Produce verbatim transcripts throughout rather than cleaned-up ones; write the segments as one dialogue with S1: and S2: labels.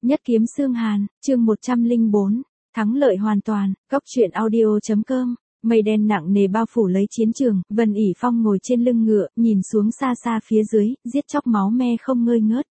S1: Nhất kiếm xương hàn, chương một trăm lẻ bốn, thắng lợi hoàn toàn, góc truyện audio.com. Mây đen nặng nề bao phủ lấy chiến trường, Vân ỉ Phong ngồi trên lưng ngựa, nhìn xuống xa xa phía dưới, giết chóc máu me không ngơi ngớt.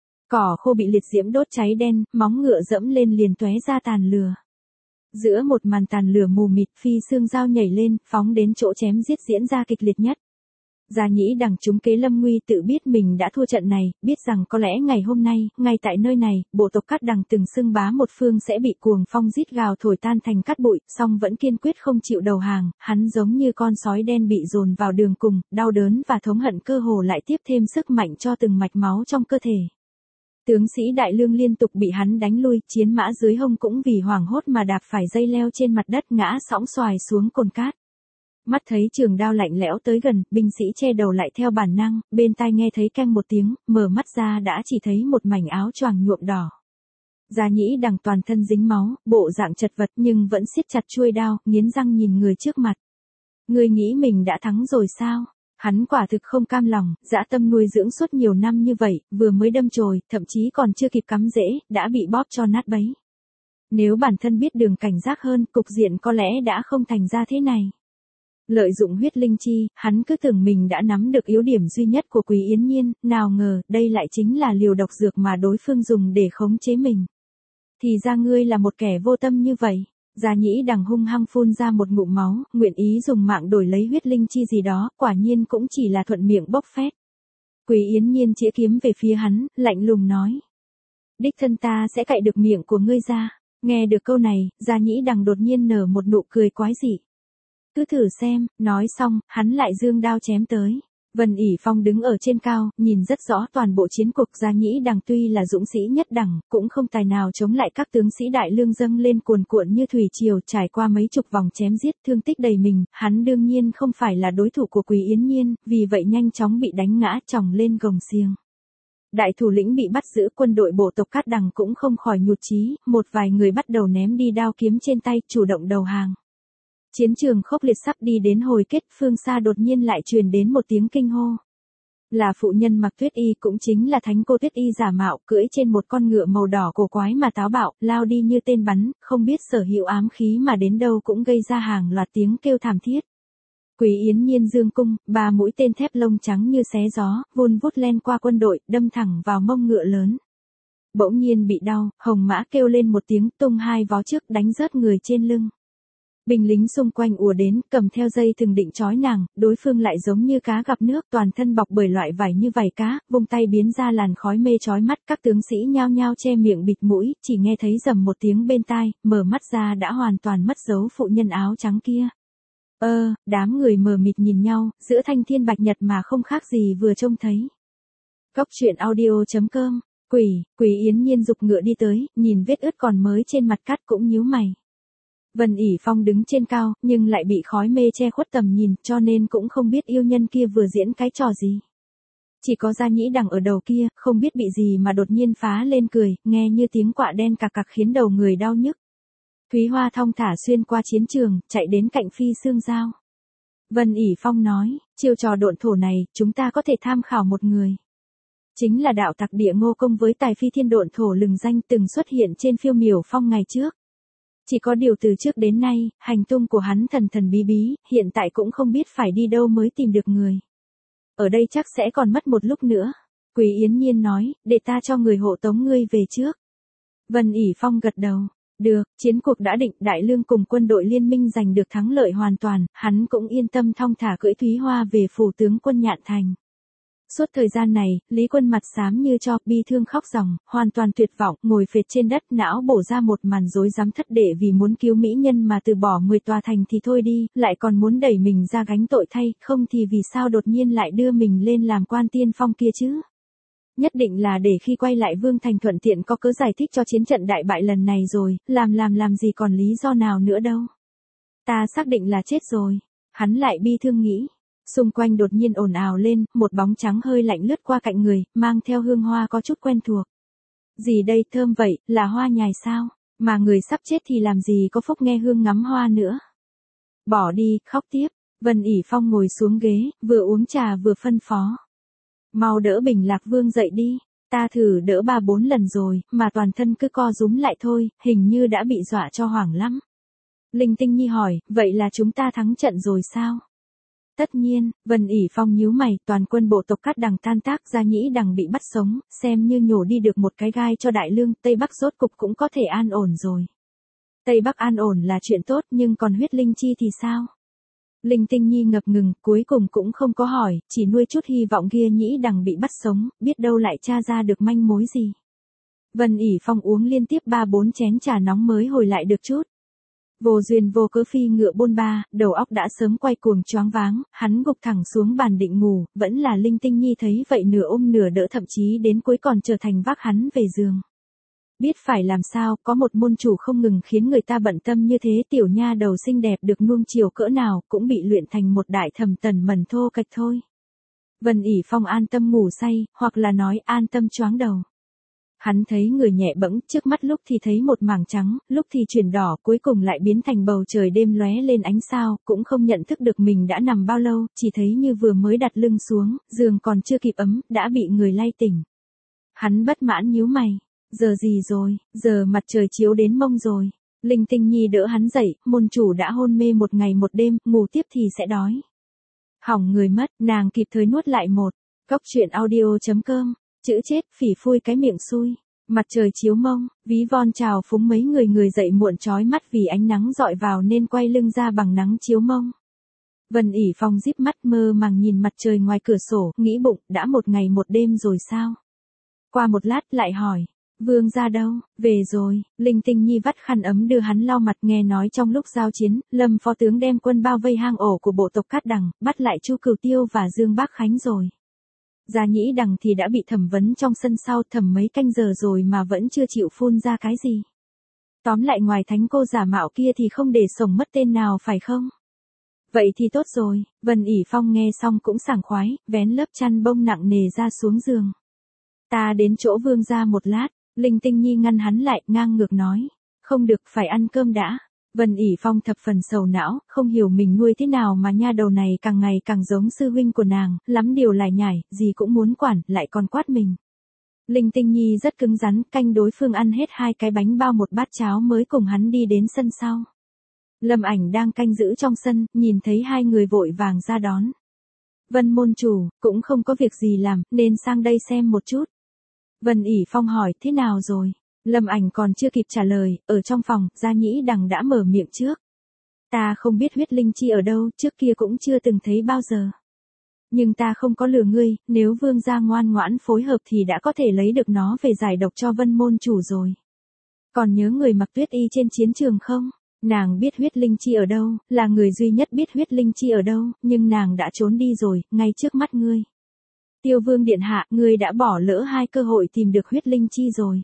S1: Cỏ khô bị liệt diễm đốt cháy đen, móng ngựa dẫm lên liền tóe ra tàn lửa. Giữa một màn tàn lửa mù mịt, phi xương dao nhảy lên, phóng đến chỗ chém giết diễn ra kịch liệt nhất. Gia Nhĩ Đằng trúng kế Lâm Nguy tự biết mình đã thua trận này, biết rằng có lẽ ngày hôm nay, ngay tại nơi này, bộ tộc Cát Đằng từng xưng bá một phương sẽ bị cuồng phong rít gào thổi tan thành cát bụi, song vẫn kiên quyết không chịu đầu hàng, hắn giống như con sói đen bị dồn vào đường cùng, đau đớn và thống hận cơ hồ lại tiếp thêm sức mạnh cho từng mạch máu trong cơ thể. Tướng sĩ Đại Lương liên tục bị hắn đánh lui, chiến mã dưới hông cũng vì hoảng hốt mà đạp phải dây leo trên mặt đất ngã sõng xoài xuống cồn cát. Mắt thấy trường đao lạnh lẽo tới gần, binh sĩ che đầu lại theo bản năng, bên tai nghe thấy keng một tiếng, mở mắt ra đã chỉ thấy một mảnh áo choàng nhuộm đỏ. Gia Nhĩ Đằng toàn thân dính máu, bộ dạng chật vật nhưng vẫn siết chặt chuôi đao, nghiến răng nhìn người trước mặt. Ngươi nghĩ mình đã thắng rồi sao? Hắn quả thực không cam lòng, dã tâm nuôi dưỡng suốt nhiều năm như vậy, vừa mới đâm chồi, thậm chí còn chưa kịp cắm rễ, đã bị bóp cho nát bấy. Nếu bản thân biết đường cảnh giác hơn, cục diện có lẽ đã không thành ra thế này. Lợi dụng huyết linh chi, hắn cứ tưởng mình đã nắm được yếu điểm duy nhất của Quý Yến Nhiên, nào ngờ, đây lại chính là liều độc dược mà đối phương dùng để khống chế mình. Thì ra ngươi là một kẻ vô tâm như vậy. Gia Nhĩ Đằng hung hăng phun ra một ngụm máu, nguyện ý dùng mạng đổi lấy huyết linh chi gì đó, quả nhiên cũng chỉ là thuận miệng bốc phét. Quý Yến Nhiên chĩa kiếm về phía hắn, lạnh lùng nói. Đích thân ta sẽ cạy được miệng của ngươi ra. Nghe được câu này, Gia Nhĩ Đằng đột nhiên nở một nụ cười quái dị. Cứ thử xem, nói xong, hắn lại giương đao chém tới. Vân ỉ Phong đứng ở trên cao, nhìn rất rõ toàn bộ chiến cuộc. Gia Nhĩ Đằng tuy là dũng sĩ nhất đẳng, cũng không tài nào chống lại các tướng sĩ Đại Lương dâng lên cuồn cuộn như thủy triều, trải qua mấy chục vòng chém giết, thương tích đầy mình, hắn đương nhiên không phải là đối thủ của Quý Yến Nhiên, vì vậy nhanh chóng bị đánh ngã chồng lên gồng xiềng. Đại thủ lĩnh bị bắt giữ, quân đội bộ tộc Cát Đằng cũng không khỏi nhụt chí, một vài người bắt đầu ném đi đao kiếm trên tay, chủ động đầu hàng. Chiến trường khốc liệt sắp đi đến hồi kết, phương xa đột nhiên lại truyền đến một tiếng kinh hô. Là phụ nhân mặc tuyết y, cũng chính là thánh cô tuyết y giả mạo, cưỡi trên một con ngựa màu đỏ cổ quái mà táo bạo, lao đi như tên bắn, không biết sở hữu ám khí mà đến đâu cũng gây ra hàng loạt tiếng kêu thảm thiết. Quý Yến Nhiên dương cung, ba mũi tên thép lông trắng như xé gió, vun vút len qua quân đội, đâm thẳng vào mông ngựa lớn. Bỗng nhiên bị đau, hồng mã kêu lên một tiếng, tung hai vó trước đánh rớt người trên lưng. Binh lính xung quanh ùa đến, cầm theo dây thừng định trói nàng, đối phương lại giống như cá gặp nước, toàn thân bọc bởi loại vải như vảy cá, vung tay biến ra làn khói mê chói mắt, các tướng sĩ nhao nhao che miệng bịt mũi, chỉ nghe thấy rầm một tiếng bên tai, mở mắt ra đã hoàn toàn mất dấu phụ nhân áo trắng kia. Ơ, đám người mờ mịt nhìn nhau, giữa thanh thiên bạch nhật mà không khác gì vừa trông thấy. Góc truyện audio.com, Quỷ, Quý Yến Nhiên dục ngựa đi tới, nhìn vết ướt còn mới trên mặt cát cũng nhíu mày. Vân ỉ Phong đứng trên cao, nhưng lại bị khói mê che khuất tầm nhìn, cho nên cũng không biết yêu nhân kia vừa diễn cái trò gì. Chỉ có Gia Nhĩ Đằng ở đầu kia, không biết bị gì mà đột nhiên phá lên cười, nghe như tiếng quạ đen cạc cạc khiến đầu người đau nhức. Thúy Hoa thong thả xuyên qua chiến trường, chạy đến cạnh phi xương dao. Vân ỉ Phong nói, chiêu trò độn thổ này, chúng ta có thể tham khảo một người. Chính là đạo tặc địa Ngô Công với tài phi thiên độn thổ lừng danh từng xuất hiện trên phiêu miểu phong ngày trước. Chỉ có điều từ trước đến nay, hành tung của hắn thần thần bí bí, hiện tại cũng không biết phải đi đâu mới tìm được người. Ở đây chắc sẽ còn mất một lúc nữa. Quý Yến Nhiên nói, để ta cho người hộ tống ngươi về trước. Vân ỉ Phong gật đầu. Được, chiến cuộc đã định, Đại Lương cùng quân đội liên minh giành được thắng lợi hoàn toàn, hắn cũng yên tâm thong thả cưỡi Thúy Hoa về phủ tướng quân Nhạn Thành. Suốt thời gian này, Lý Quân mặt xám như cho, bi thương khóc ròng, hoàn toàn tuyệt vọng, ngồi phệt trên đất, não bổ ra một màn rối rắm thất đệ vì muốn cứu mỹ nhân mà từ bỏ mười tòa thành thì thôi đi, lại còn muốn đẩy mình ra gánh tội thay, không thì vì sao đột nhiên lại đưa mình lên làm quan tiên phong kia chứ? Nhất định là để khi quay lại Vương Thành thuận tiện có cớ giải thích cho chiến trận đại bại lần này rồi, làm làm làm gì còn lý do nào nữa đâu. Ta xác định là chết rồi. Hắn lại bi thương nghĩ. Xung quanh đột nhiên ồn ào lên, một bóng trắng hơi lạnh lướt qua cạnh người, mang theo hương hoa có chút quen thuộc. Gì đây, thơm vậy, là hoa nhài sao? Mà người sắp chết thì làm gì có phúc nghe hương ngắm hoa nữa. Bỏ đi, khóc tiếp. Vân ỉ Phong ngồi xuống ghế, vừa uống trà vừa phân phó. Mau đỡ Bình Lạc Vương dậy đi. Ta thử đỡ ba bốn lần rồi, mà toàn thân cứ co rúm lại thôi, hình như đã bị dọa cho hoảng lắm. Linh Tinh Nhi hỏi, vậy là chúng ta thắng trận rồi sao? Tất nhiên, Vân ỉ Phong nhíu mày, toàn quân bộ tộc Cát Đằng tan tác, Gia Nhĩ Đằng bị bắt sống, xem như nhổ đi được một cái gai cho Đại Lương, Tây Bắc rốt cục cũng có thể an ổn rồi. Tây Bắc an ổn là chuyện tốt, nhưng còn huyết linh chi thì sao? Linh Tinh Nhi ngập ngừng, cuối cùng cũng không có hỏi, chỉ nuôi chút hy vọng kia Nhĩ Đằng bị bắt sống, biết đâu lại tra ra được manh mối gì. Vân ỉ Phong uống liên tiếp ba bốn chén trà nóng mới hồi lại được chút. Vô duyên vô cớ phi ngựa bôn ba, đầu óc đã sớm quay cuồng choáng váng, hắn gục thẳng xuống bàn định ngủ, vẫn là Linh Tinh Nhi thấy vậy nửa ôm nửa đỡ, thậm chí đến cuối còn trở thành vác hắn về giường. Biết phải làm sao, có một môn chủ không ngừng khiến người ta bận tâm như thế, tiểu nha đầu xinh đẹp được nuông chiều cỡ nào, cũng bị luyện thành một đại thẩm tần mẩn thô kệch thôi. Vân ỉ Phong an tâm ngủ say, hoặc là nói an tâm choáng đầu. Hắn thấy người nhẹ bẫng, trước mắt lúc thì thấy một mảng trắng, lúc thì chuyển đỏ, cuối cùng lại biến thành bầu trời đêm lóe lên ánh sao, cũng không nhận thức được mình đã nằm bao lâu, chỉ thấy như vừa mới đặt lưng xuống, giường còn chưa kịp ấm, đã bị người lay tỉnh. Hắn bất mãn nhíu mày, giờ gì rồi, giờ mặt trời chiếu đến mông rồi. Linh Tinh Nhi đỡ hắn dậy, môn chủ đã hôn mê một ngày một đêm, ngủ tiếp thì sẽ đói. Hỏng người mất, nàng kịp thời nuốt lại một. Góc truyện audio chấm com. Chữ chết, phỉ phui cái miệng xui. Mặt trời chiếu mông, ví von trào phúng mấy người người dậy muộn chói mắt vì ánh nắng dọi vào nên quay lưng ra bằng nắng chiếu mông. Vân ỉ Phong díp mắt mơ màng nhìn mặt trời ngoài cửa sổ, nghĩ bụng, đã một ngày một đêm rồi sao? Qua một lát lại hỏi, Vương gia đâu? Về rồi. Linh Tinh Nhi vắt khăn ấm đưa hắn lau mặt, nghe nói trong lúc giao chiến, Lâm phó tướng đem quân bao vây hang ổ của bộ tộc Cát Đằng, bắt lại Chu Cửu Tiêu và Dương Bác Khánh rồi. Gia Nhĩ Đằng thì đã bị thẩm vấn trong sân sau, thẩm mấy canh giờ rồi mà vẫn chưa chịu phun ra cái gì. Tóm lại ngoài thánh cô giả mạo kia thì không để sổng mất tên nào phải không? Vậy thì tốt rồi. Vân ỉ Phong nghe xong cũng sảng khoái, vén lớp chăn bông nặng nề ra xuống giường. Ta đến chỗ Vương gia một lát. Linh Tinh Nhi ngăn hắn lại, ngang ngược nói. Không được, phải ăn cơm đã. Vân ỉ Phong thập phần sầu não, không hiểu mình nuôi thế nào mà nha đầu này càng ngày càng giống sư huynh của nàng, lắm điều lải nhải, gì cũng muốn quản, lại còn quát mình. Linh Tinh Nhi rất cứng rắn, canh đối phương ăn hết hai cái bánh bao một bát cháo mới cùng hắn đi đến sân sau. Lâm Ảnh đang canh giữ trong sân, nhìn thấy hai người vội vàng ra đón. Vân môn chủ, cũng không có việc gì làm, nên sang đây xem một chút. Vân ỉ Phong hỏi, thế nào rồi? Lâm Ảnh còn chưa kịp trả lời, ở trong phòng, Gia Nhĩ Đằng đã mở miệng trước. Ta không biết huyết linh chi ở đâu, trước kia cũng chưa từng thấy bao giờ. Nhưng ta không có lừa ngươi, nếu Vương gia ngoan ngoãn phối hợp thì đã có thể lấy được nó về giải độc cho Vân môn chủ rồi. Còn nhớ người mặc tuyết y trên chiến trường không? Nàng biết huyết linh chi ở đâu, là người duy nhất biết huyết linh chi ở đâu, nhưng nàng đã trốn đi rồi, ngay trước mắt ngươi. Tiêu Vương điện hạ, ngươi đã bỏ lỡ hai cơ hội tìm được huyết linh chi rồi.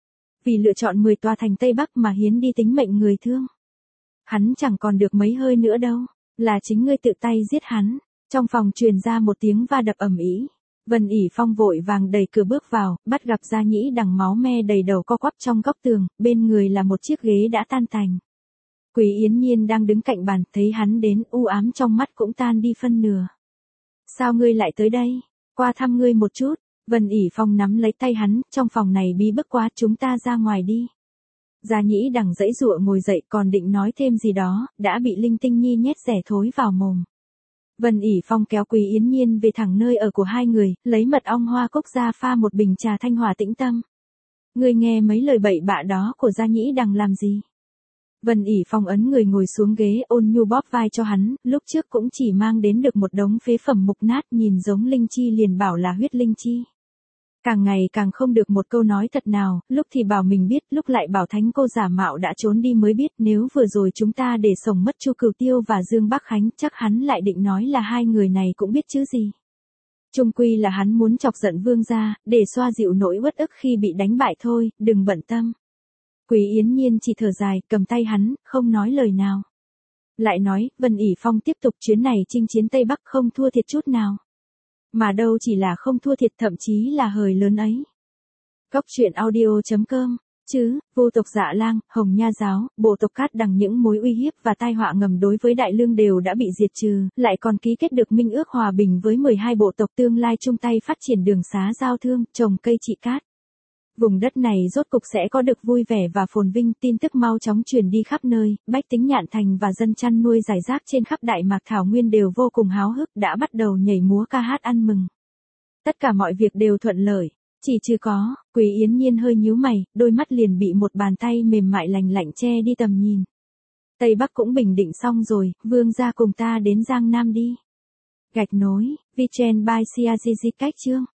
S1: Vì lựa chọn mười tòa thành Tây Bắc mà hiến đi tính mệnh người thương. Hắn chẳng còn được mấy hơi nữa đâu, là chính ngươi tự tay giết hắn. Trong phòng truyền ra một tiếng va đập ầm ĩ. Vân ỉ Phong vội vàng đẩy cửa bước vào, bắt gặp Gia Nhĩ Đằng máu me đầy đầu co quắp trong góc tường, bên người là một chiếc ghế đã tan tành. Quý Yến Nhiên đang đứng cạnh bàn, thấy hắn đến, u ám trong mắt cũng tan đi phân nửa. Sao ngươi lại tới đây? Qua thăm ngươi một chút. Vân ỉ Phong nắm lấy tay hắn, trong phòng này bí bức quá, chúng ta ra ngoài đi. Gia Nhĩ Đằng giãy giụa ngồi dậy, còn định nói thêm gì đó, đã bị Linh Tinh Nhi nhét rẻ thối vào mồm. Vân ỉ Phong kéo Quý Yến Nhiên về thẳng nơi ở của hai người, lấy mật ong hoa cốc ra pha một bình trà thanh hòa tĩnh tâm. Ngươi nghe mấy lời bậy bạ đó của Gia Nhĩ Đằng làm gì? Vân ỉ Phong ấn người ngồi xuống ghế, ôn nhu bóp vai cho hắn, lúc trước cũng chỉ mang đến được một đống phế phẩm mục nát, nhìn giống linh chi liền bảo là huyết linh chi. Càng ngày càng không được một câu nói thật nào, lúc thì bảo mình biết, lúc lại bảo thánh cô giả mạo đã trốn đi mới biết, nếu vừa rồi chúng ta để sổng mất Chu Cửu Tiêu và Dương Bác Khánh, chắc hắn lại định nói là hai người này cũng biết chứ gì. Chung quy là hắn muốn chọc giận Vương gia, để xoa dịu nỗi uất ức khi bị đánh bại thôi, đừng bận tâm. Quý Yến Nhiên chỉ thở dài, cầm tay hắn, không nói lời nào. Lại nói, Vân ỉ Phong tiếp tục chuyến này chinh chiến Tây Bắc không thua thiệt chút nào. Mà đâu chỉ là không thua thiệt, thậm chí là hời lớn ấy. Góc truyện audio chấm com chứ, vô tộc Dạ Lang, Hồng Nha giáo, bộ tộc Cát Đằng những mối uy hiếp và tai họa ngầm đối với Đại Lương đều đã bị diệt trừ, lại còn ký kết được minh ước hòa bình với mười hai bộ tộc tương lai chung tay phát triển đường xá giao thương, trồng cây trị cát. Vùng đất này rốt cục sẽ có được vui vẻ và phồn vinh, tin tức mau chóng truyền đi khắp nơi, bách tính Nhạn Thành và dân chăn nuôi rải rác trên khắp Đại Mạc Thảo Nguyên đều vô cùng háo hức, đã bắt đầu nhảy múa ca hát ăn mừng. Tất cả mọi việc đều thuận lợi, chỉ trừ có, Quý Yến Nhiên hơi nhíu mày, đôi mắt liền bị một bàn tay mềm mại lành lạnh che đi tầm nhìn. Tây Bắc cũng bình định xong rồi, vương gia cùng ta đến Giang Nam đi. Gạch nối, Vichen by Siagizi cách chương.